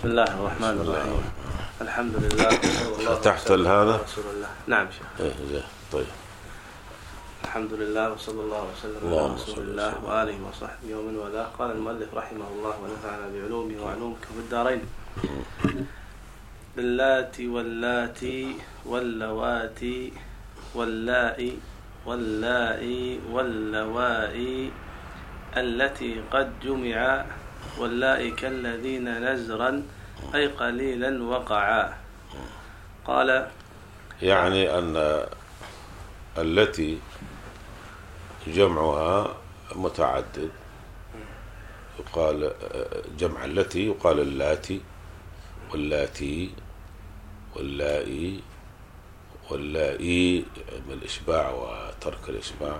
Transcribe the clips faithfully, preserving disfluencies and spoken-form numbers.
بسم الله الرحمن الرحيم. الحمد لله. فتحت هذا؟ نعم شيخ. إيه طيب. الحمد لله وصلى الله وسلم على رسول الله وآله وصحبه ومن والاه. قال المؤلف رحمه الله ونفعنا بعلومه وعلومكم في الدارين. باللاتي واللاتي واللواتي واللائي واللائي واللوائي التي قد جمع واللائي كالذين نزرا أي قليلا وقعا. قال يعني أن التي جمعها متعدد، يقال جمع التي يقال اللاتي واللاتي واللائي واللائي بالإشباع وترك الإشباع.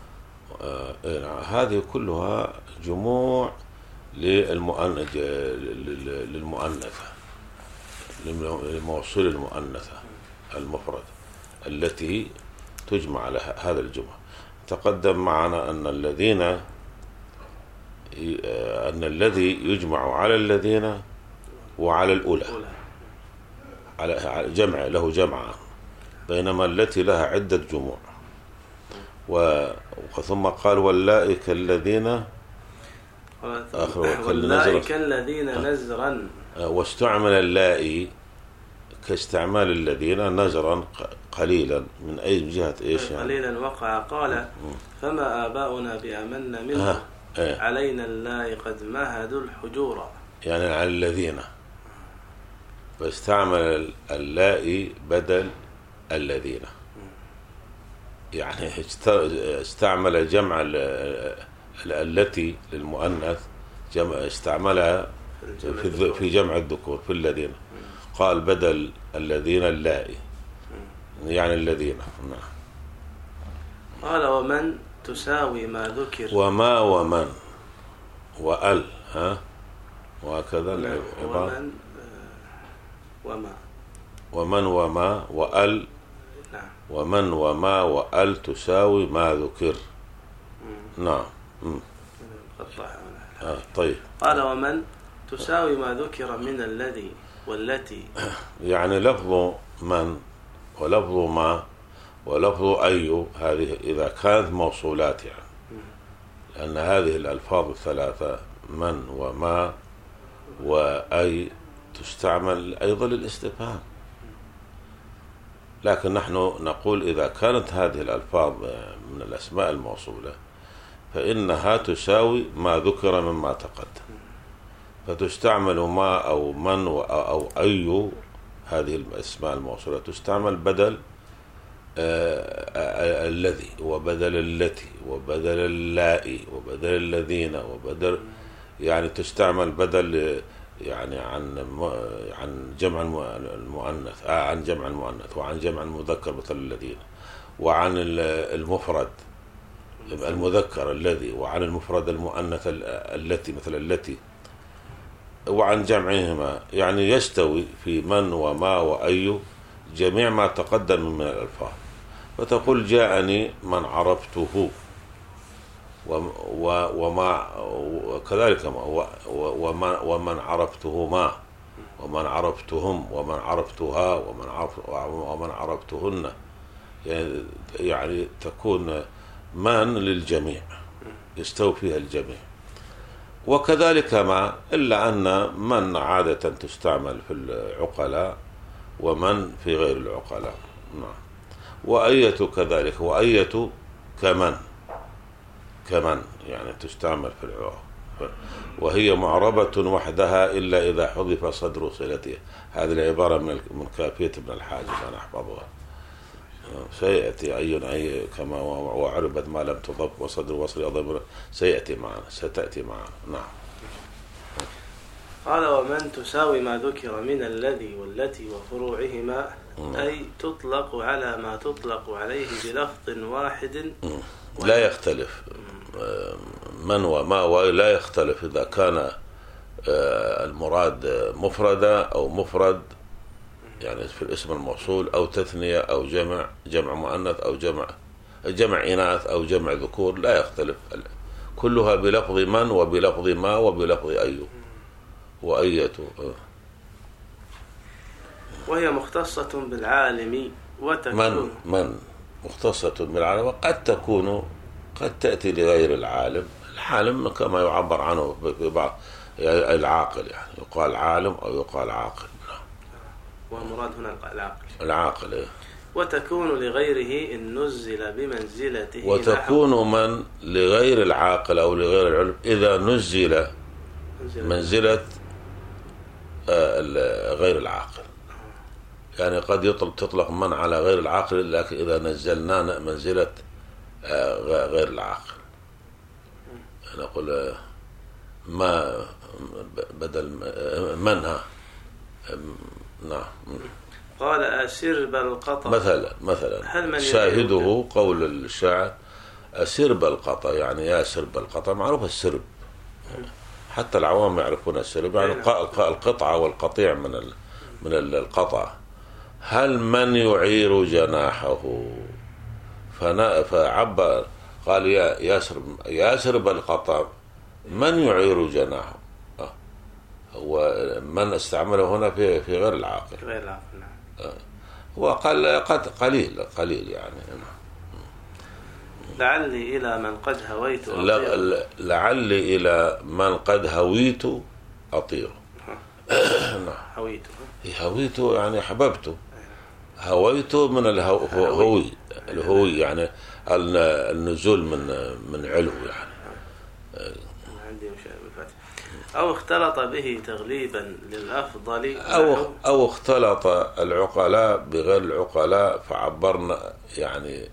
هذه كلها جموع للمؤنثة للموصول المؤنثة المفرد التي تجمع على هذا الجمع. تقدم معنا أن الذين أن الذي يجمع على الذين وعلى الأولى على جمع له جمع، بينما التي لها عدة جموع. وثم قال واللائي كالذين واللائي كالذين نزرا، واستعمل اللائي كاستعمال الذين نزرا قليلا من أي جهة إيش يعني؟ قليلا وقع. قال فما آباؤنا بأمن منه آه. علينا اللائي قد مهدوا الحجورا، يعني على الذين، فاستعمل اللائي بدل الذين، يعني استعمل جمع التي للمؤنث، جمع استعملها في جمع الذكور في الذين. قال بدل الذين اللائي، يعني الذين. قال ومن تساوي ما ذكر، وما ومن وأل، ها وهكذا العبارة. ومن وما ومن وما وأل. نعم. ومن وما وأل تساوي ما ذكر. نعم. آه طيب. قال ومن تساوي ما ذكر من الذي والتي، يعني لفظ من ولفظ ما ولفظ أي، هذه إذا كانت موصولات، يعني لأن هذه الألفاظ الثلاثة من وما وأي تستعمل أيضا للاستفهام، لكن نحن نقول إذا كانت هذه الألفاظ من الأسماء الموصولة فإنها تساوي ما ذكر مما تقدم، فتستعمل ما أو من أو أي، هذه الأسماء الموصولة تستعمل بدل آه الذي وبدل التي وبدل اللائي وبدل الذين وبدل، يعني تستعمل بدل يعني عن عن جمع المؤنث آه عن جمع المؤنث وعن جمع المذكر مثل الذين، وعن المفرد المذكر الذي، وعن المفرد المؤنث التي مثل التي، وعن جمعهما. يعني يستوي في من وما وأي جميع ما تقدم من الألفاظ. فتقول جاءني من عرفته، وما وكذلك وما ومن عرفتهما ومن عرفتهم ومن عرفتها ومن عرف ومن عرفتهن، يعني تكون من للجميع، يستوي فيها الجميع. وكذلك ما، إلا أن من عادة تستعمل في العقلاء ومن في غير العقلاء. نعم. وأية كذلك، وأية كمن كمن يعني تستعمل في العقلاء، وهي معربة وحدها إلا إذا حذف صدر صلتها. هذه العبارة من من كافية ابن الحاجب، أنا أحفظها. سيأتي أي أي كما وعربت ما لم تضب وصدر وصل ضمر، سيأتي معنا ستأتي معنا. نعم. قال ومن تساوي ما ذكر من الذي والتي وفروعهما، أي تطلق على ما تطلق عليه بلفظ واحد لا يختلف. من وما ولا يختلف إذا كان المراد مفردة أو مفرد، يعني في الاسم الموصول، أو تثنية أو جمع جمع مؤنث أو جمع جمع إناث أو جمع ذكور، لا يختلف. كلها بلفظ من وبلفظ ما وبلفظ أي وأية. وهي مختصة بالعالم وتكون من من مختصة بالعالم، وقد تكون قد تأتي لغير العالم. العالم كما يعبر عنه في بعض العاقل، يعني يقال عالم أو يقال عاقل. والمراد هنا العاقل. العاقل. وتكون لغيره إن نزل بمنزلته. وتكون من لغير العاقل أو لغير العلم إذا نزل منزلة غير العاقل. يعني قد يطلق تطلق من على غير العاقل، لكن إذا نزلنا منزلة غير العاقل نقول ما بدل منها. نعم. قال أسرب القطع مثلا مثلا شاهده قول الشاعر أسرب القطع، يعني يا سرب القطع. معروف السرب، حتى العوام يعرفون السرب، يعني القطعة والقطيع من من القطع. هل من يعير جناحه؟ فعبر قال يا ياسرب ياسرب القطع، من يعير جناحه؟ ومن استعمله هنا في في غير العاقل. غير العاقل. وقال قد قليل قليل يعني. لعلي إلى من قد هويت أطير. لعلي إلى من قد هويت أطير. هويته هويته يعني حببته. هويته من الهوي الهوي يعني النزول من من علو يعني. عندي مشاهد بالفاتحة. أو اختلط به تغليبا للأفضل، أو أو اختلط العقلاء بغير العقلاء فعبرنا يعني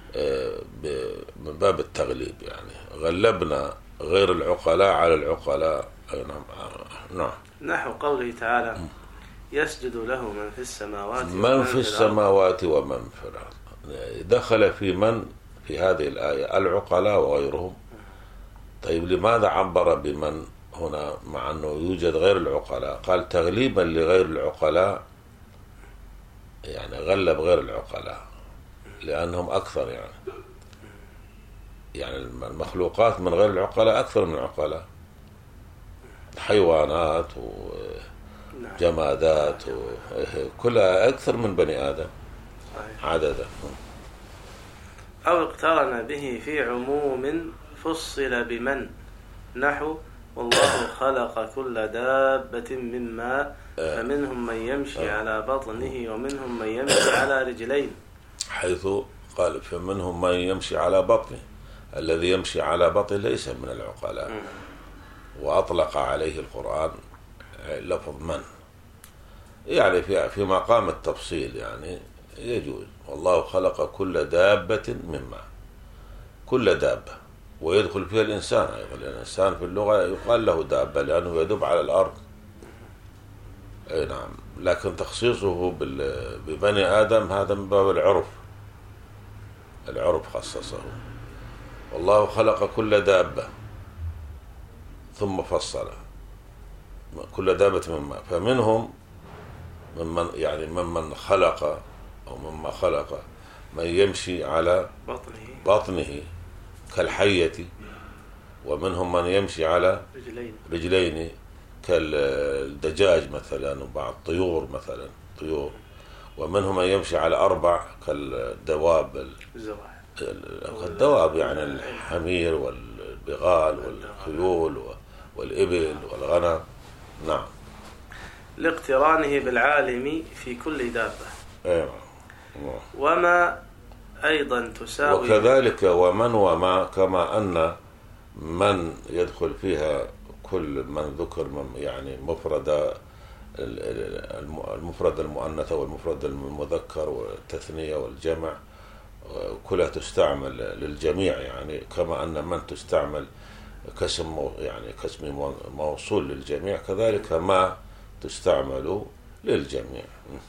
من باب التغليب، يعني غلبنا غير العقلاء على العقلاء. نعم نعم. نحو قوله تعالى يسجد له من في السماوات من في السماوات ومن في الأرض. دخل في من في هذه الآية العقلاء وغيرهم. طيب لماذا عبر بمن هنا مع أنه يوجد غير العقلاء؟ قال تغليبا لغير العقلاء، يعني غلب غير العقلاء لأنهم أكثر، يعني يعني المخلوقات من غير العقلاء أكثر من العقلاء، حيوانات وجمادات كلها أكثر من بني آدم عددا. أو اقترن به في عموم فصل بمن، نحو والله خلق كل دابة من ماء فمنهم من يمشي على بطنه ومنهم من يمشي على رجلين، حيث قال فمنهم من يمشي على بطنه. الذي يمشي على بطنه ليس من العقلاء، وأطلق عليه القرآن لفظ من، يعني في في مقام التفصيل يعني يجوز. والله خلق كل دابة من ماء، كل دابة، ويدخل فيها الإنسان أيضا، لأن الإنسان في اللغة يقال له دابة لأنه يدب على الأرض. أي نعم. لكن تخصيصه ببني آدم هذا من باب العرف، العرف خصصه. والله خلق كل دابة ثم فصل كل دابة من ماء فمنهم ممن يعني ممن خلق أو مما خلق من يمشي على بطنه, بطنه كالحية، ومنهم من يمشي على رجلين, رجلين كالدجاج مثلا، وبعض الطيور مثلا طيور، ومنهم من يمشي على أربع كالدواب الدواب يعني الحمير والبغال والخيول والإبل والغنم. نعم. لاقترانه بالعالم في كل دابة. أيوة. وما أيضا تساوي، وكذلك ومن وما، كما أن من يدخل فيها كل من ذكر من يعني مفرد المفرد المؤنث والمفرد المذكر والتثنية والجمع كلها تستعمل للجميع، يعني كما أن من تستعمل كاسم يعني كاسم موصول للجميع، كذلك ما تستعمل للجميع.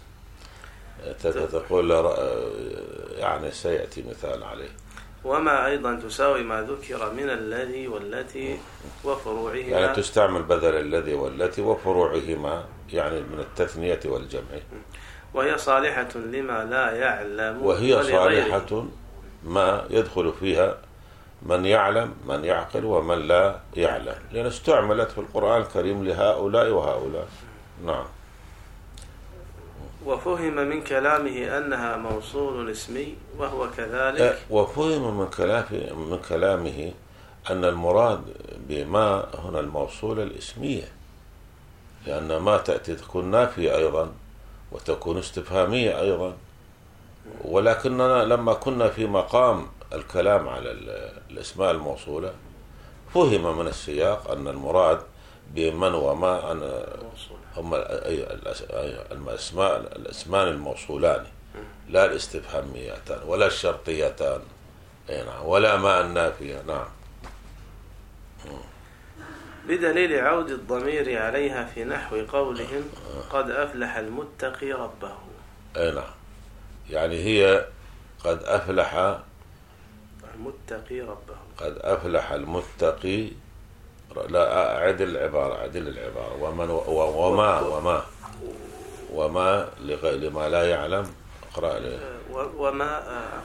تقول يعني سيأتي مثال عليه. وما أيضا تساوي ما ذكر من الذي والتي وفروعهما، يعني تستعمل بدل الذي والتي وفروعهما، يعني من التثنية والجمع. وهي صالحة لما لا يعلم، وهي صالحة ما يدخل فيها من يعلم من يعقل ومن لا يعلم، لأن استعملت في القرآن الكريم لهؤلاء وهؤلاء. نعم. وفهم من كلامه أنها موصول اسمي وهو كذلك. وفهم من كلامه من كلامه أن المراد بما هنا الموصولة الاسمية، لأن ما تأتي تكون نافية أيضا وتكون استفهامية أيضا، ولكننا لما كنا في مقام الكلام على الأسماء الموصولة فهم من السياق أن المراد بمن وما أن هم الأسماء الاسمان الموصولان، لا الاستفهاميتان ولا الشرطيتان ولا ما النافية. نعم. بدليل عود الضمير عليها في نحو قولهم قد أفلح المتقي ربه. أي نعم، يعني هي قد أفلح المتقي ربه. قد أفلح المتقي. لا، أعدل العبارة أعدل العبارة ومن وما وما وما لما لا يعلم. اقرأ لي. وما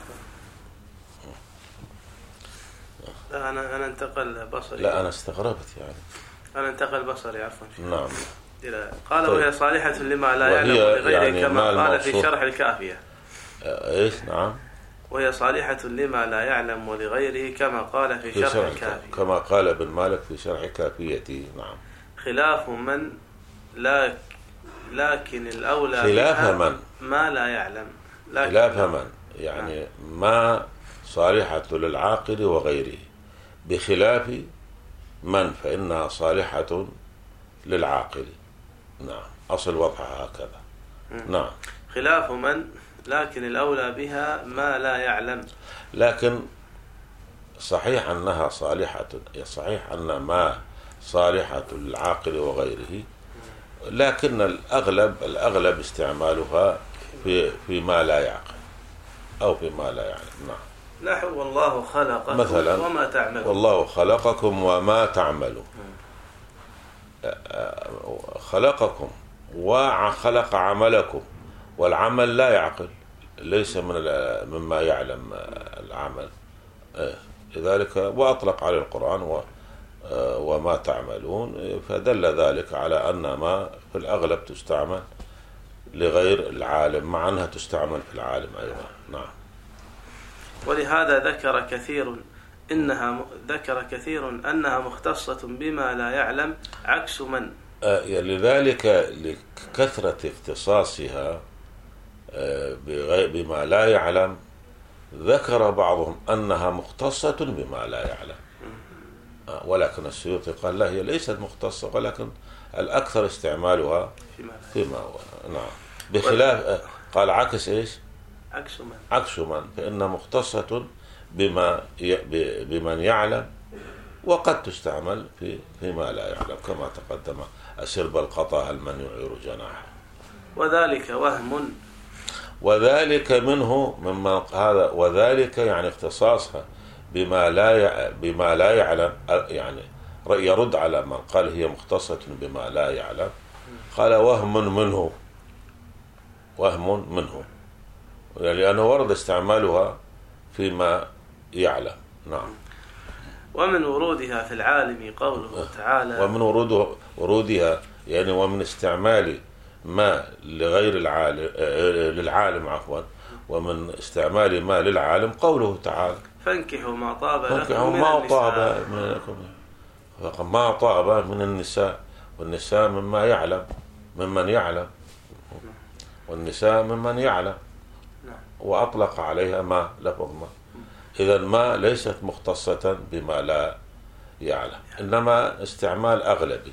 لا أنا أنا انتقل بصري. لا أنا استغربت يعني. أنا انتقل بصري عفوا. نعم. قال طيب. وهي صالحة لما لا يعلم ولغيره يعني كما قال في شرح الكافية. إيش؟ نعم. وهي صالحة لما لا يعلم ولغيره كما قال في, في شرح, شرح الكافية، كما قال ابن مالك في شرح كافيته. نعم. خلاف من لا لكن الأولى خلاف من ما لا يعلم. خلاف من يعني نعم. ما صالحة للعاقل وغيره، بخلاف من فإنها صالحة للعاقل. نعم، أصل وضعها هكذا. م. نعم. خلاف من لكن الأولى بها ما لا يعلم. لكن صحيح أنها صالحة، صحيح أن ما صالحة للعاقل وغيره، لكن الأغلب الأغلب استعمالها في فيما لا يعقل أو فيما لا يعلم. نعم. نحو والله خلقكم مثلا وما تعملون. والله خلقكم وما تعملون. خلقكم وخلق عملكم، والعمل لا يعقل، ليس من مما يعلم العمل. لذلك وأطلق على القرآن وما تعملون، فدل ذلك على أن ما في الأغلب تستعمل لغير العالم، مع أنها تستعمل في العالم أيضا. نعم. ولهذا ذكر كثير إنها ذكر كثير أنها مختصة بما لا يعلم عكس من. لذلك لكثرة اختصاصها بما لا يعلم ذكر بعضهم أنها مختصة بما لا يعلم، ولكن السيوطي قال لا، هي ليست مختصة، ولكن الأكثر استعمالها فيما هو. نعم. بخلاف قال عكس إيش؟ عكس من. عكس من فإنها مختصة بما بمن يعلم، وقد تستعمل في فيما لا يعلم كما تقدم. أسر بالقطا هل من يعير جناحه. وذلك وهم. وذلك منه مما هذا، وذلك يعني اختصاصها بما لا بما لا يعلم، يعني يرد على من قال هي مختصة بما لا يعلم. قال وهم منه، وهم منه، لأنه ورد استعمالها فيما يعلم. نعم. ومن ورودها في العالم قوله تعالى. ومن ورود ورودها يعني ومن استعمال ما لغير العالم للعالم عفوا ومن استعمال ما للعالم قوله تعالى فانكحوا ما طاب فانكحوا ما طاب منكم ما طاب من النساء، والنساء مما يعلم ممن يعلم والنساء ممن يعلم، وأطلق عليها ما لفظ ما. إذا ما ليست مختصة بما لا يعلم، إنما استعمال أغلبي.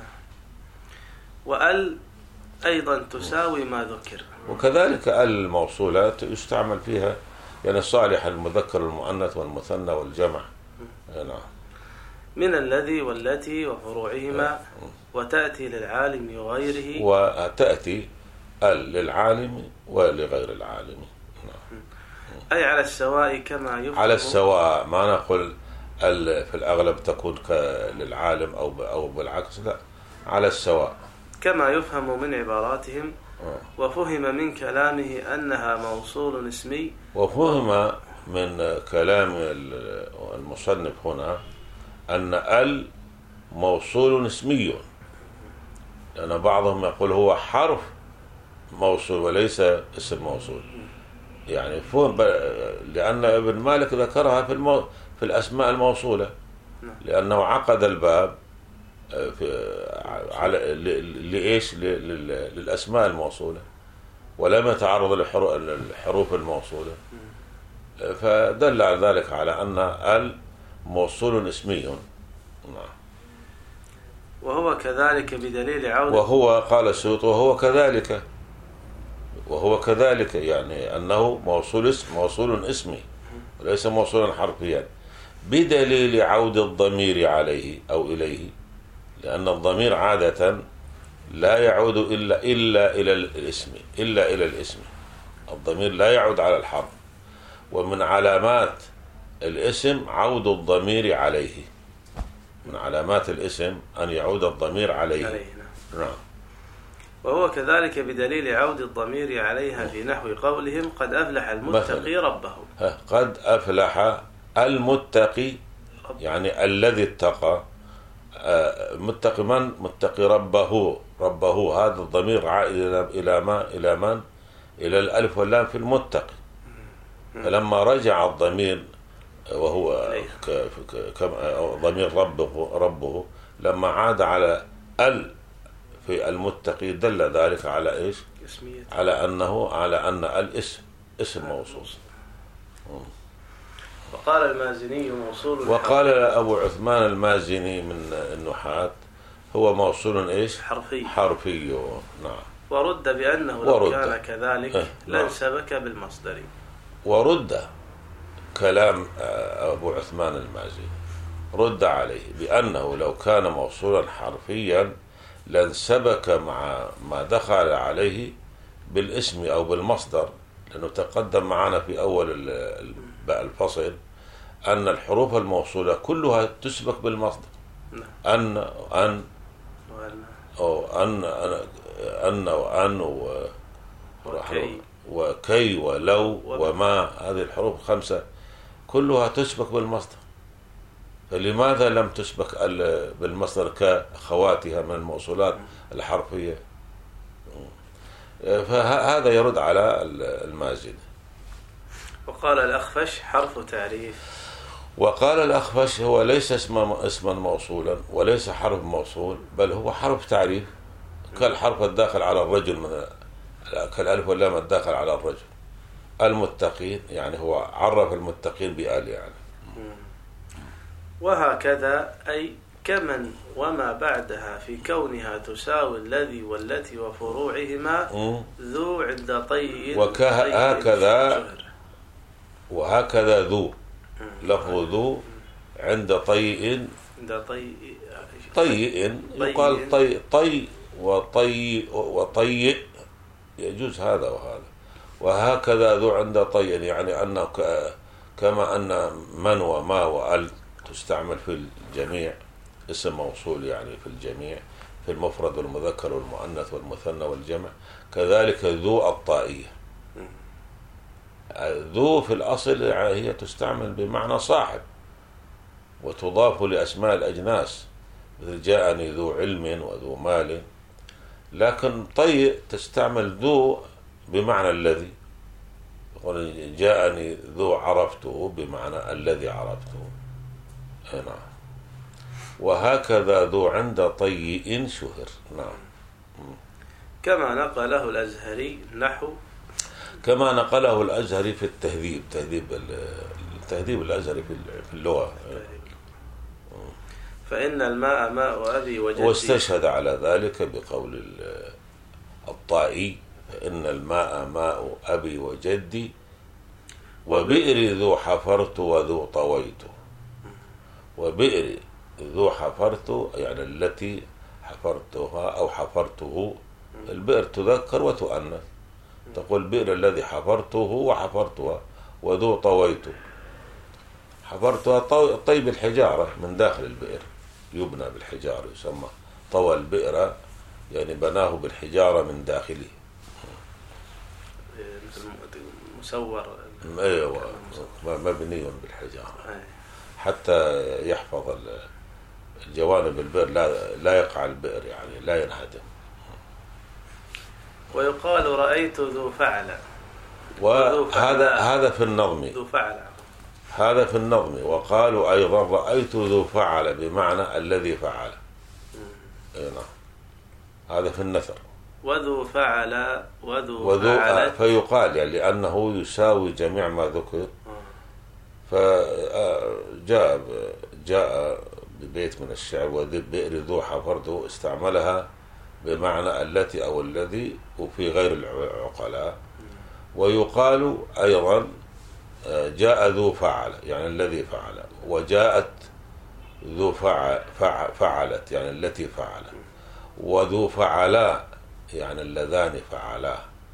وأل أيضا تساوي ما ذكر. وكذلك ال الموصولات يستعمل فيها يعني الصالح المذكر المؤنث والمثنى والجمع. نعم. من الذي والتي وفروعهما، وتأتي للعالم وغيره. وتأتي ال للعالم ولغير العالم. نعم. أي على السواء كما يفهم. على السواء، ما نقول ال في الأغلب تكون للعالم أو أو بالعكس، لا، على السواء كما يفهم من عباراتهم. وفهم من كلامه أنها موصول اسمي. وفهم من كلام المصنف هنا أن ال موصول اسمي، لأن بعضهم يقول هو حرف موصول وليس اسم موصول. يعني فهم لأن ابن مالك ذكرها في المو... في الأسماء الموصولة، لأنه عقد الباب في على لإيش للأسماء الموصولة، ولم يتعرض للحروف الموصولة، فدل على ذلك على أن ال موصول اسمي. نعم. وهو كذلك بدليل عودة. وهو قال السيوطي وهو كذلك وهو كذلك يعني أنه موصول اسم موصول اسمي وليس موصولا حرفيا، بدليل عود الضمير عليه أو إليه، لأن الضمير عادة لا يعود إلا إلا إلى الاسم إلا إلى الاسم الضمير لا يعود على الحرف، ومن علامات الاسم عود الضمير عليه، من علامات الاسم أن يعود الضمير عليه, عليه. نعم. وهو كذلك بدليل عود الضمير عليها في نحو قولهم قد أفلح المتقي ربه. قد أفلح المتقي يعني الذي اتقى. متقي من؟ متقي ربه. ربه هذا الضمير عائد إلى ما إلى من؟ إلى الألف واللام في المتقي. فلما رجع الضمير وهو ضمير ربه ربه لما عاد على ال في المتقي دل ذلك على ايش؟ على انه على ان الاسم اسم موصول. وقال المازني موصول. وقال ابو عثمان المازني من النحاة هو موصول ايش؟ حرفي. حرفي. نعم. ورد بانه لو ورد. كان كذلك لانسبك بالمصدر. ورد كلام ابو عثمان المازني رد عليه بانه لو كان موصولا حرفيا لانسبك مع ما دخل عليه بالاسم أو بالمصدر، لأنه تقدم معنا في أول الفصل أن الحروف الموصولة كلها تسبك بالمصدر. أن أن أو أن أن وأن وكي وكي ولو وما، هذه الحروف الخمسة كلها تسبك بالمصدر، فلماذا لم تسبك بالمصدر كأخواتها من الموصولات الحرفية؟ فهذا يرد على المازني. وقال الأخفش حرف تعريف. وقال الأخفش هو ليس اسما اسما موصولا وليس حرف موصول، بل هو حرف تعريف كالحرف الداخل على الرجل من كالألف واللام الداخل على الرجل. المتقين يعني هو عرف المتقين بآل يعني. وهكذا أي كمن وما بعدها في كونها تساوي الذي والتي وفروعهما ذو عند طي. وهكذا وهكذا ذو لفظ ذو عند طي عند طي طي يقال طي طي وطي وطي يجوز هذا وهذا. وهكذا ذو عند طي يعني أنه كما أن من وما وأل تستعمل في الجميع اسم موصول يعني في الجميع في المفرد والمذكر والمؤنث والمثنى والجمع، كذلك ذو الطائية. ذو في الأصل هي تستعمل بمعنى صاحب وتضاف لأسماء الأجناس، مثل جاءني ذو علم وذو مال. لكن طي تستعمل ذو بمعنى الذي، يقول جاءني ذو عرفته بمعنى الذي عرفته. نعم. وهكذا ذو عند طيء شهر. نعم. كما نقله الأزهري نحو كما نقله الأزهري في التهذيب تهذيب التهذيب الأزهري في اللغة. فإن الماء ماء أبي وجدي. واستشهد على ذلك بقول الطائي فإن الماء ماء أبي وجدي وبئر ذو حفرت وذو طويت. وبئر ذو حفرت يعني التي حفرتها أو حفرته. البئر تذكر وتؤنث، تقول بئر الذي حفرته وحفرتها. وذو طويت حفرتها طي بالحجارة من داخل البئر، يبنى بالحجارة يسمى طوى البئر يعني بناه بالحجارة من داخله. مسور. ايوه مبني بالحجارة حتى يحفظ الجوانب البئر لا لا يقع البئر يعني لا ينهدم. ويقال رأيت ذو فعل. وهذا هذا في النظم، ذو فعل هذا في النظم. وقالوا أيضا رأيت ذو فعل بمعنى الذي فعل. نعم، هذا في النثر. وذو فعل وذو, وذو فعلت. فيقال يعني لأنه يساوي جميع ما ذكر. فجاء جاء ببيت من الشعر: وذي بئر ذو حفرته، استعملها بمعنى التي أو الذي وفي غير العقلاء. ويقال أيضا جاء ذو فعل يعني الذي فعل، وجاءت ذو فعل فعلت يعني التي فعل، وذو فعلا يعني اللذان فعلا،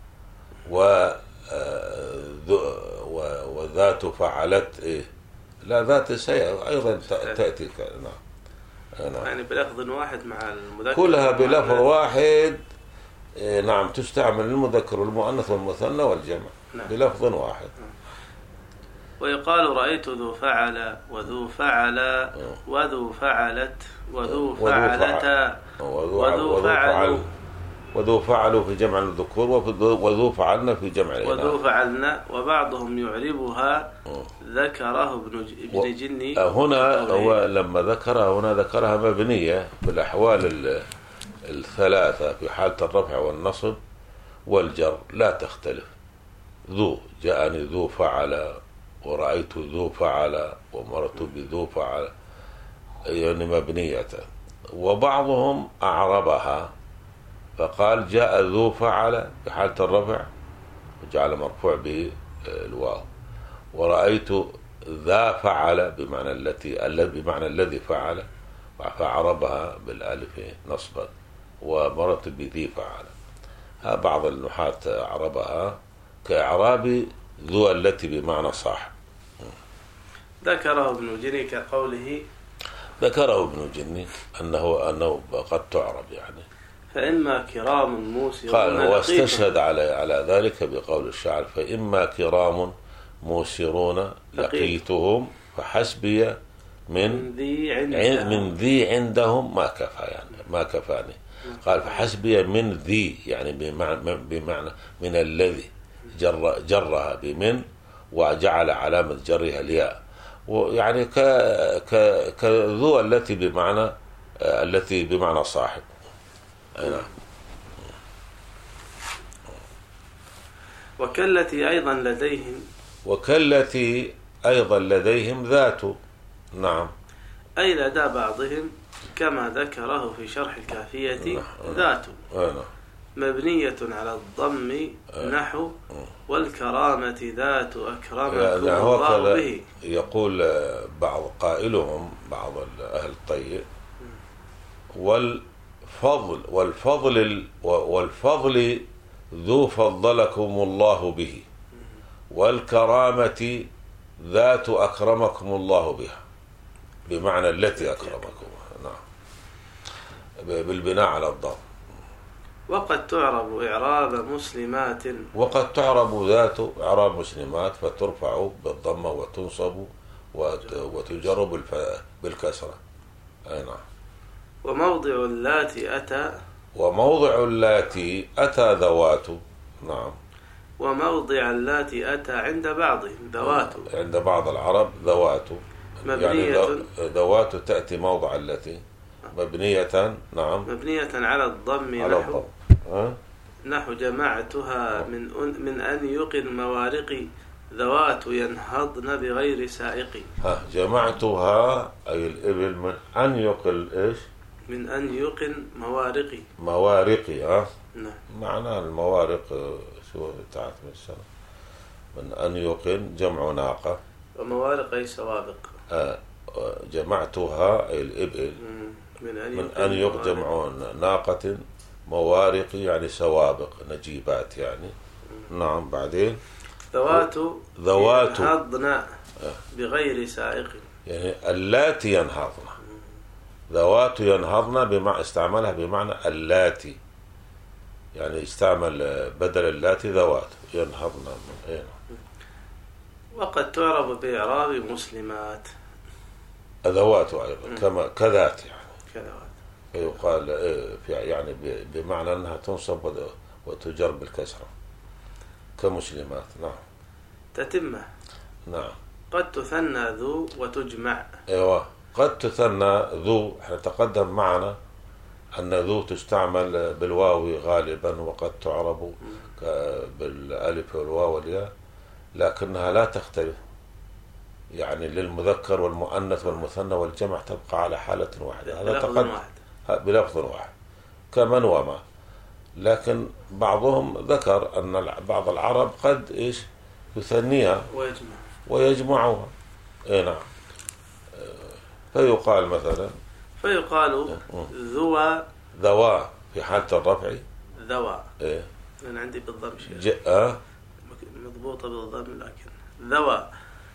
وذات فعلت إيه لا ذات سيئة أيضا تأتي. نعم. نعم. يعني بلفظ واحد مع المذكر كلها بلفظ واحد. نعم، تستعمل المذكر والمؤنث والمثنى والجمع. نعم. بلفظ واحد. نعم. ويقال رأيت ذو فعل وذو فعل وذو فعلت وذو فعلتا وذو فعل وذو فعلوا في جمع الذكور وذو فعلنا في جمع الإناث. وذو فعلنا. وبعضهم يعربها ذكره ابن جني. هنا هو لما ذكرها هنا ذكرها مبنية في الأحوال الثلاثة، في حالة الرفع والنصب والجر لا تختلف. ذو جاءني ذو فعل، ورأيت ذو فعل، ومرت بذو فعل، يعني مبنية. وبعضهم أعربها فقال جاء ذو فعل في حالة الرفع وجعل مرفوع به الواو، ورأيت ذا فعل بمعنى التي بمعنى الذي فعل فعربها بالالف نصبا، ومرت بذي فعل. ها بعض النحاة عربها كإعراب ذو التي بمعنى صاحب. ذكره ابن جني كقوله ذكره ابن جني أنه أنه قد تعرب يعني. فإما كرام موسرون قال واستشهد على على ذلك بقول الشاعر: فإما كرام موسرون لقيتهم فحسبي من ذي عندهم من ذي عندهم ما كفى يعني ما كفاني. قال فحسبي من ذي يعني بمعنى بمعنى من الذي جر جرها بمن وجعل علامة جرها الياء، ويعني ك ك كذو التي بمعنى التي بمعنى صاحب. نعم. وكالتي أيضا لديهم وكالتي أيضا لديهم ذات. نعم. أي لدى بعضهم كما ذكره في شرح الكافية ذات مبنية على الضم نحو والكرامة ذات أكرمكم الله به. يقول بعض قائلهم بعض أهل الطيب: والفضل والفضل والفضل ذو فضلكم الله به، والكرامة ذات أكرمكم الله بها بمعنى التي أكرمكم. نعم، بالبناء على الضم. وقد تعرب إعراب مسلمات وقد تعرب ذات إعراب مسلمات فترفع بالضمة وتنصب وتجر بالكسرة. أي نعم. وموضع اللاتي أتى وموضع اللاتي أتى ذوات. نعم. وموضع اللاتي أتى عند بعضهم ذوات، عند بعض العرب ذوات مبنية يعني ذوات تأتي موضع التي مبنية. نعم، مبنية على الضم على نحو الضم. نحو جمعتها من من أن يقن موارقي ذوات ينهضن بغير سائق. ها جمعتها أي الإبل من أن يقل إيش؟ من أن يقن موارقي موارقي. ها نعم. معنى الموارق شو تعرف من السنة من أن يقن جمع ناقة، وموارق أي سوابق. آه جمعتها أي الإبل من أن من أن يجمع ناقة موارق يعني سوابق نجيبات يعني. نعم. بعدين ذوات ذوات ينهضن بغير سائق يعني اللاتي ينهضن. ذوات ينهضن بمعنى استعملها بمعنى اللاتي يعني استعمل بدل اللاتي ذوات ينهضن. إيه. وقد تعرب بإعراب مسلمات ذوات أيضا كما كذات يعني كذوات. يقال يعني بمعنى أنها تنصب وتجر بالكسرة كمسلمات. نعم. تتمة. نعم. قد تثنى ذو وتجمع. ايوه قد تثنى ذو، احنا تقدم معنا أن ذو تستعمل بالواو غالبا وقد تعرب بالألف والواو والياء، لكنها لا تختلف، يعني للمذكر والمؤنث والمثنى والجمع تبقى على حالة واحدة. هذا تقدم بلفظ واحد كمن وما. لكن بعضهم ذكر أن بعض العرب قد إيش يثنيها ويجمع ويجمعها. إيه نعم. فيقال مثلا فيقال ذوى ذوا في حالة الرفع ذوى. إيه أنا عندي بالضم شيء جاء مضبوطة بالضم، لكن ذوى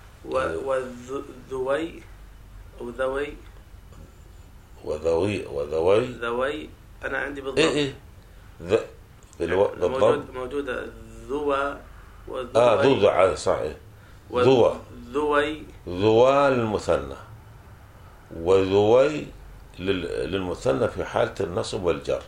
وذوي أو ذوي وذوي وذوي ذوي. أنا عندي بالضم. إيه إيه ذ بالو... موجود موجودة ذوى وذوي. آه ذو ذو صحيح. ذوى ذوي ذوى للمثنى وذوي للمثنى في حالة النصب والجر،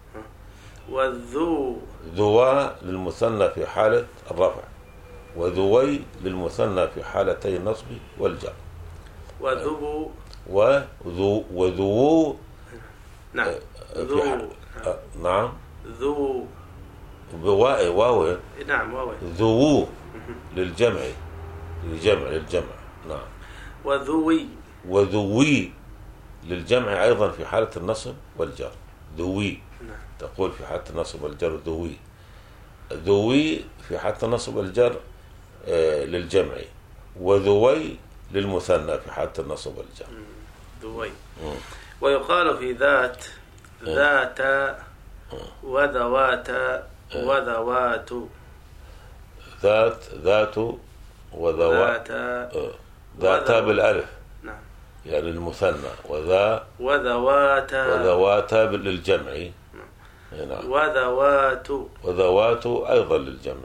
والذو ذوى للمثنى في حالة الرفع، وذوي للمثنى في حالتي النصب والجر. وذو وذو وذو نعم ذو آه نعم ذو بواء واو. نعم واو. ذو للجمع للجمع للجمع. نعم. وذوي وذوي للجمع أيضا في حالة النصب والجر. ذوي نعم. تقول في حالة النصب والجر ذوي. ذوي في حالة النصب والجر آه للجمع، وذوي للمثنى في حالة النصب والجر. ذوي. ويقال في ذات ذات وذوات وذوات. ذات ذات وذوات ذات بالألف. نعم. يعني المثنى. وذا وذوات وذوات للجمع. نعم. وذوات وذوات أيضا للجمع.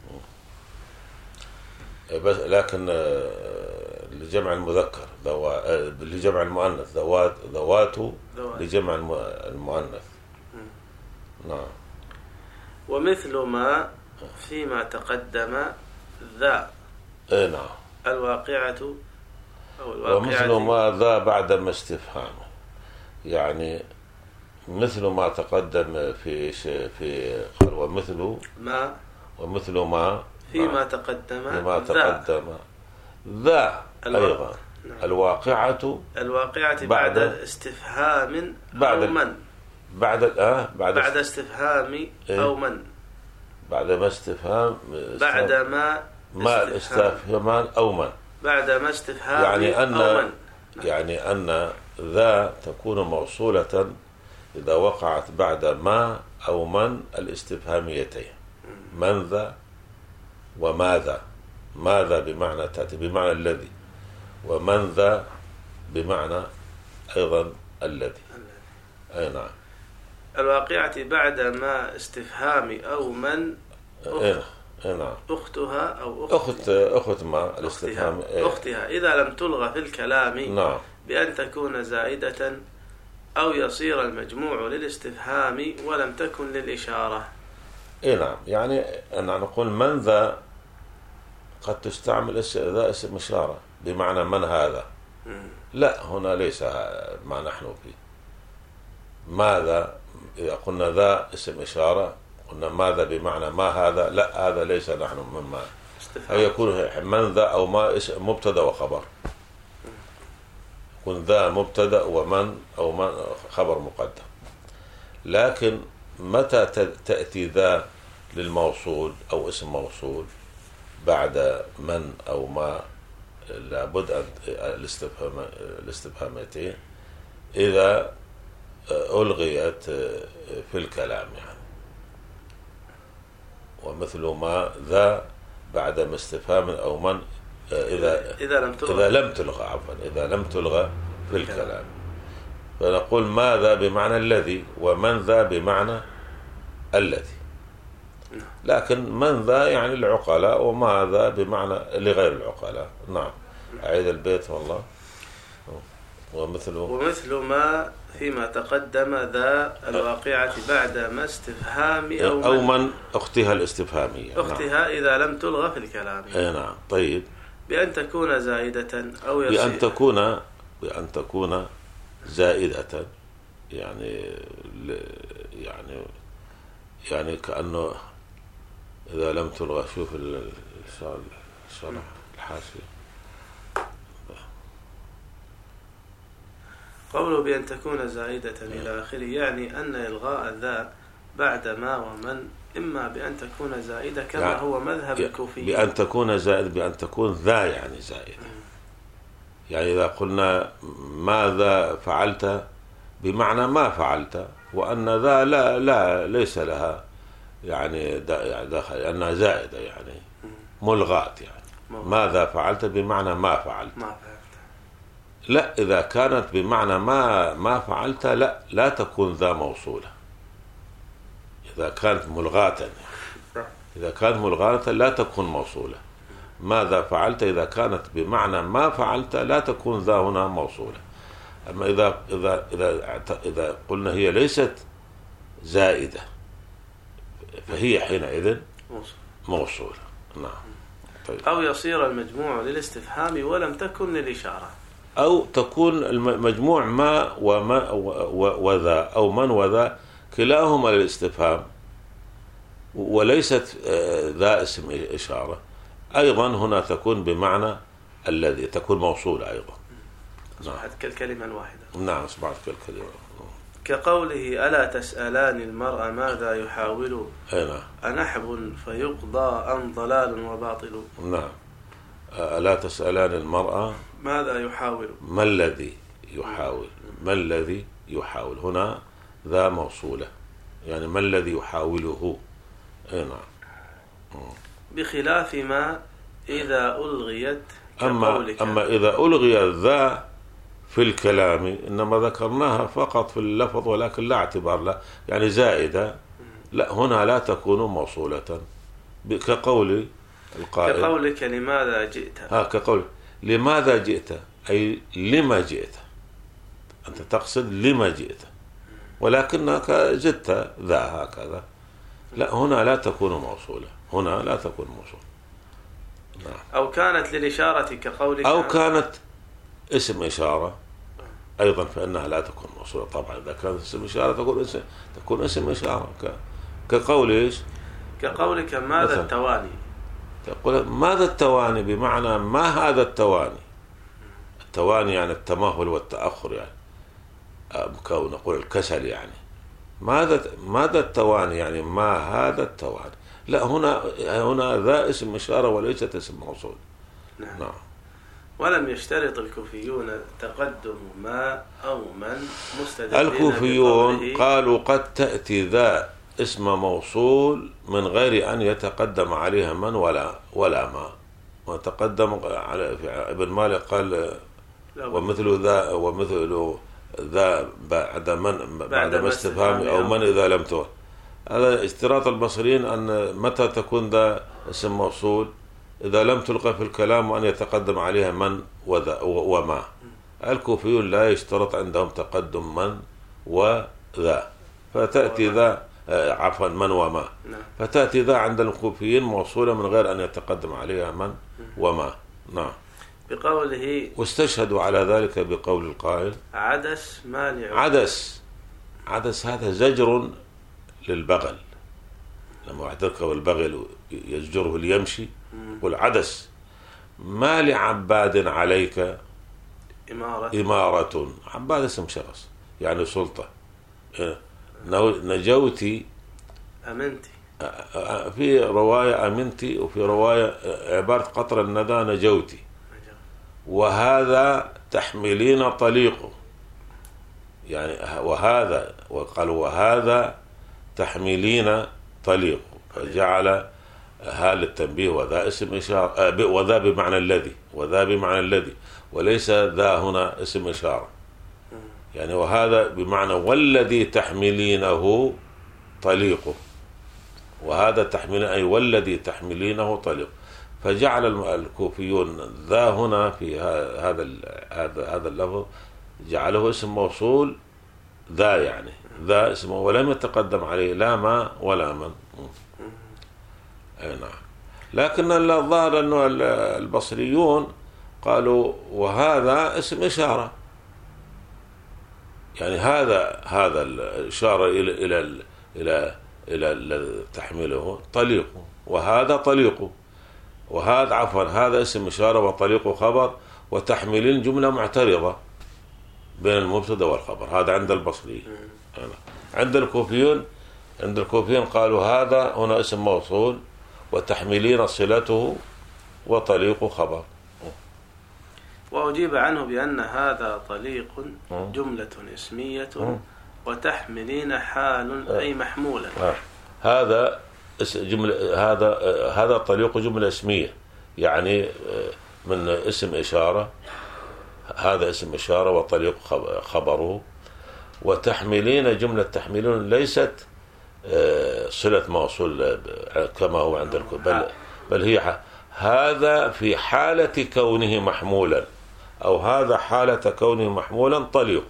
بس لكن لجمع المذكر ذوا، لجمع المؤنث ذوات ذوات لجمع المؤنث. نعم. ومثل ما فيما تقدم ذا. اي نعم. الواقعة أو الواقعة. ومثل ما ذا بعد ما استفهام، يعني مثل ما تقدم في في قال ومثل ما ومثل ما فيما تقدم فيما تقدم ذا أيضا. نعم. الواقعة الواقعة بعد, بعد استفهام بعد أو من بعد آه بعد بعد استفهام إيه؟ أو من بعد ما استفهام بعد ما ما استفهامان أو من بعد ما استفهام يعني أن أو من. يعني أن ذا تكون موصولة إذا وقعت بعد ما أو من الاستفهاميتين، من ذا وماذا. ماذا بمعنى تأتي بمعنى الذي، ومن ذا بمعنى أيضا الذي. أي نعم. الواقعة بعد ما استفهام أو من أخت. أي نعم. أختها أو أخت أخت, أخت ما الاستفهام أختها. أختها إذا لم تلغى في الكلام نعم. بأن تكون زائدة أو يصير المجموع للاستفهام ولم تكن للإشارة. إيه نعم. يعني أنا نقول من ذا قد تستعمل ذا اسم إشارة بمعنى من هذا. م. لا هنا ليس ما نحن فيه. ماذا إذا قلنا ذا اسم إشارة قلنا ماذا بمعنى ما هذا، لا هذا ليس نحن مما أو يكون من ذا أو ما اسم مبتدا وخبر، يكون ذا مبتدا ومن أو من خبر مقدم. لكن متى تأتي ذا للموصول أو اسم موصول بعد من أو ما لابد أن الاستفهام الاستفهامتين إذا ألغيت في الكلام يعني. ومثل ما ذا بعد ما استفهام أو من إذا إذا لم تلغى إذا لم تلغى عفوا إذا لم تلغى في الكلام، فنقول ماذا بمعنى الذي ومن ذا بمعنى الذي. لكن من ذا يعني العقلاء وماذا بمعنى لغير العقلاء. نعم. أعيد البيت والله. ومثل ومثل ما فيما تقدم ذا الواقعة بعد ما استفهام أو, أو من أختها الاستفهامية. أختها نعم. إذا لم تلغى في الكلام. أي نعم. طيب. بأن تكون زائدة أو يصير. بأن تكون بأن تكون زائدة يعني يعني يعني كأنه إذا لم تلغى. شوف الشرح الحاشية قوله بأن تكون زائدة إلى آخره يعني أن إلغاء ذا بعد ما ومن إما بأن تكون زائدة كما يعني هو مذهب الكوفيين. بأن تكون زائد بأن تكون ذا يعني زائدة. يعني إذا قلنا ماذا فعلت بمعنى ما فعلت، وأن ذا لا لا ليس لها يعني داخل أنها زائدة يعني ملغات يعني ماذا فعلت بمعنى ما فعلت. ما فعلت. لا إذا كانت بمعنى ما ما فعلت لا لا تكون ذا موصولة. إذا كانت ملغاة يعني. إذا كانت ملغاة لا تكون موصولة. ماذا فعلت إذا كانت بمعنى ما فعلت لا تكون ذا هنا موصولة. أما إذا إذا إذا إذا قلنا هي ليست زائدة فهي حينئذ موصولة. نعم. طيب. أو يصير المجموع للاستفهام ولم تكن للإشارة. أو تكون المجموع ما وما وذا أو من وذا كلاهما للاستفهام وليست ذا اسم إشارة. أيضا هنا تكون بمعنى الذي تكون موصولة أيضا. أصبحت كالكلمة الواحدة. نعم أصبحت كالكلمة. كقوله ألا تسألان المرء ماذا يحاول نعم. أنحب فيقضى أم ضلال وباطل. نعم. ألا تسألان المرء ماذا يحاول ما الذي يحاول ما الذي يحاول هنا ذا موصولة يعني ما الذي يحاوله. نعم. بخلاف ما إذا ألغيت أما, أما إذا ألغي ذا في الكلام إنما ذكرناها فقط في اللفظ ولكن لا اعتبار له يعني زائدة. لا هنا لا تكون موصولة كقول القائل كقولك لماذا جئت. ها كقول لماذا جئت أي لما جئت. أنت تقصد لما جئت ولكنك جئت ذا هكذا. لا هنا لا تكون موصولة. هنا لا تكون موصولة. نعم. أو كانت للإشارة كقولك أو كانت اسم إشارة أيضا فإنها لا تكون موصولة. طبعا إذا كانت اسم إشارة تكون اسم تكون اسم إشارة ك... كقول إيش كقولك ماذا التواني. تقول ماذا التواني بمعنى ما هذا التواني. التواني يعني التمهل والتأخر يعني أو نقول الكسل يعني ماذا ماذا التواني يعني ما هذا التواني. لا هنا هنا ذا اسم إشارة وليست اسم موصول. نعم. نعم. ولم يشترط الكوفيون تقدم ما أو من مستدلين. الكوفيون قالوا قد تأتي ذا اسم موصول من غير أن يتقدم عليها من ولا ولا ما. وتقدم على ابن مالك قال ومثل ذا ومثل ذا بعد من بعد ما استفهام أو من إذا لم تؤ. هذا اشتراط البصريين أن متى تكون ذا اسم موصول إذا لم تلقى في الكلام وأن يتقدم عليها من وذا وما. الكوفيون لا يشترط عندهم تقدم من وذا فتأتي ذا عفوا من وما فتأتي ذا عند الكوفيين موصولة من غير أن يتقدم عليها من وما. نعم. بقوله واستشهدوا على ذلك بقول القائل عدس مانع. عدس عدس هذا زجر للبغل. لما اعتركه البغل يزجره ليمشي والعدس ما لعباد عليك إمارة. إمارة. عباد اسم شخص يعني سلطة. نجوتي أمنتي في رواية أمنتي وفي رواية عبارة قطر الندى نجوتي. وهذا تحملين طليقه يعني وهذا وقالوا وهذا تحملين طليقه فجعل هال التنبيه وذا اسم إشارة وذا بمعنى الذي وذا بمعنى الذي وليس ذا هنا اسم إشارة يعني وهذا بمعنى والذي تحملينه طليقه وهذا تحمل أي والذي تحملينه طليق. فجعل الكوفيون ذا هنا في هذا هذا هذا اللفظ جعله اسم موصول ذا، يعني ذا اسمه ولم يتقدم عليه لا ما ولا من. أي نعم. لكن الظاهر أنه البصريون قالوا وهذا اسم إشارة، يعني هذا هذا الإشارة إلى إلى إلى إلى تحمله طليق، وهذا طليق، وهذا عفوا هذا اسم إشارة وطليق خبر، وتحملين جملة معترضة بين المبتدا والخبر. هذا عند البصري. عند الكوفيين عند الكوفيين قالوا هذا هنا اسم موصول وتحملين صلته وطليق خبر. وأجيب عنه بأن هذا طليق جملة اسمية وتحملين حال أي محمولة. هذا جملة هذا هذا طليق جملة اسمية، يعني من اسم إشارة، هذا اسم إشارة وطليق خبره، وتحملين جملة تحملون ليست صلة موصول كما هو عند الكل، بل بل هي هذا في حالة كونه محمولا، أو هذا حالة كونه محمولا طليق.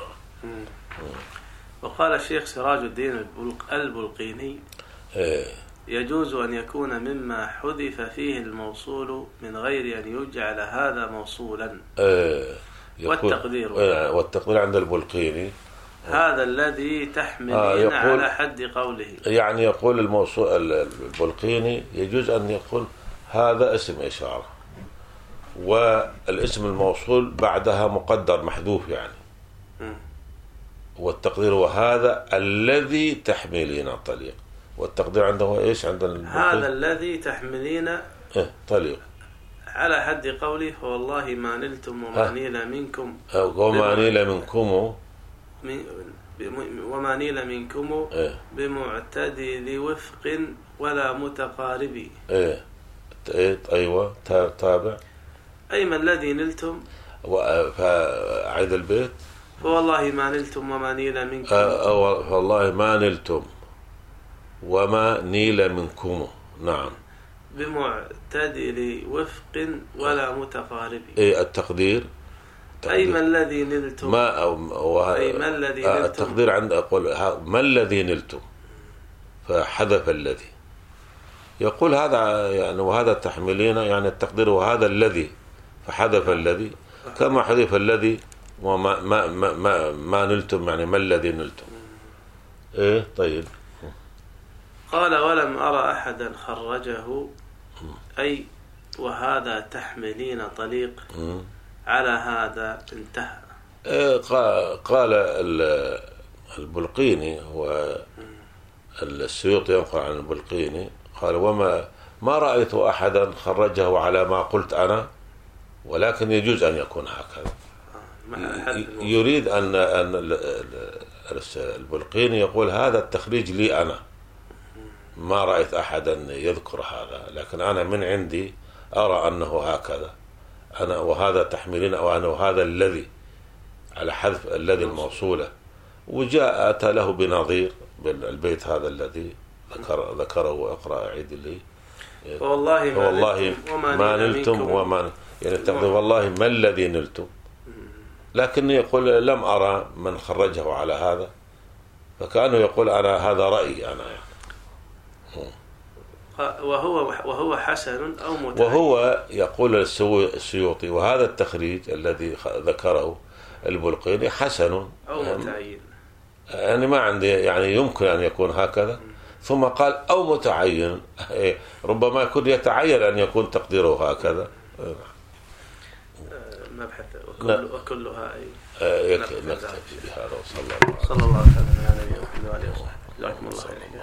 وقال الشيخ سراج الدين البلقيني يجوز أن يكون مما حذف فيه الموصول من غير أن يجعل هذا موصولا. والتقدير والتقدير عند البلقيني هذا الذي تحملين على حد قوله، يعني يقول الموصول البلقيني يجوز أن يكون هذا اسم إشارة والاسم الموصول بعدها مقدر محذوف، يعني م. والتقدير وهذا الذي تحملين طليق، والتقدير عنده ايش؟ عند هذا الذي تحملين إيه طليق على حد قوله فوالله ما نلتم وما نيل منكم وما نيل منكم وما نيل منكم إيه؟ بمعتدل وفق ولا متقارب. ايه ايه ايوه تابع. اي ما الذي نلتم فأعيد البيت. فوالله ما نلتم وما نيل منكم. أه والله ما نلتم وما نيل منكم. نعم. بمعتدل وفق ولا متقارب. ايه التقدير أي ما الذي نلتم. ما أو أي ما الذي نلتم. التقدير عند أقول ما الذي نلتم فحذف الذي، يقول هذا يعني وهذا تحملين، يعني التقدير وهذا الذي فحذف الذي، كما حذف الذي وما ما ما ما, ما نلتم، يعني ما الذي نلتم. إيه طيب. قال ولم أرى أحدا خرجه أي وهذا تحملين طليق على هذا انتهى. قال البلقيني والسيوطي ينقل عن البلقيني قال وما ما رأيت أحدا خرجه على ما قلت أنا، ولكن يجوز أن يكون هكذا. يريد أن أن البلقيني يقول هذا التخريج لي أنا، ما رأيت أحدا يذكر هذا، لكن أنا من عندي أرى أنه هكذا، أنا وهذا تحملين أو أنا وهذا الذي على حذف الذي الموصولة. وجاء أتى له بنظير بالبيت هذا الذي ذكر ذكره وأقرأ عيد لي والله ما, والله ما نلتم وما يعني تقول والله ما الذي نلتم، لكن يقول لم أرى من خرجه على هذا، فكأنه يقول أنا هذا رأيي أنا يعني. وهو وهو حسن أو متعين. وهو يقول السيوطي وهذا التخريج الذي ذكره البلقيني حسن أو متعين، يعني ما عندي يعني يمكن أن يكون هكذا. ثم قال أو متعين، ربما يكون يتعين أن يكون تقديره هكذا. مبحث وكل وكلها أي نكتفي بهذا. وصلى الله صلى الله عليه وسلم على نبينا محمد وعلى آله وصحبه. جزاكم الله خيرا.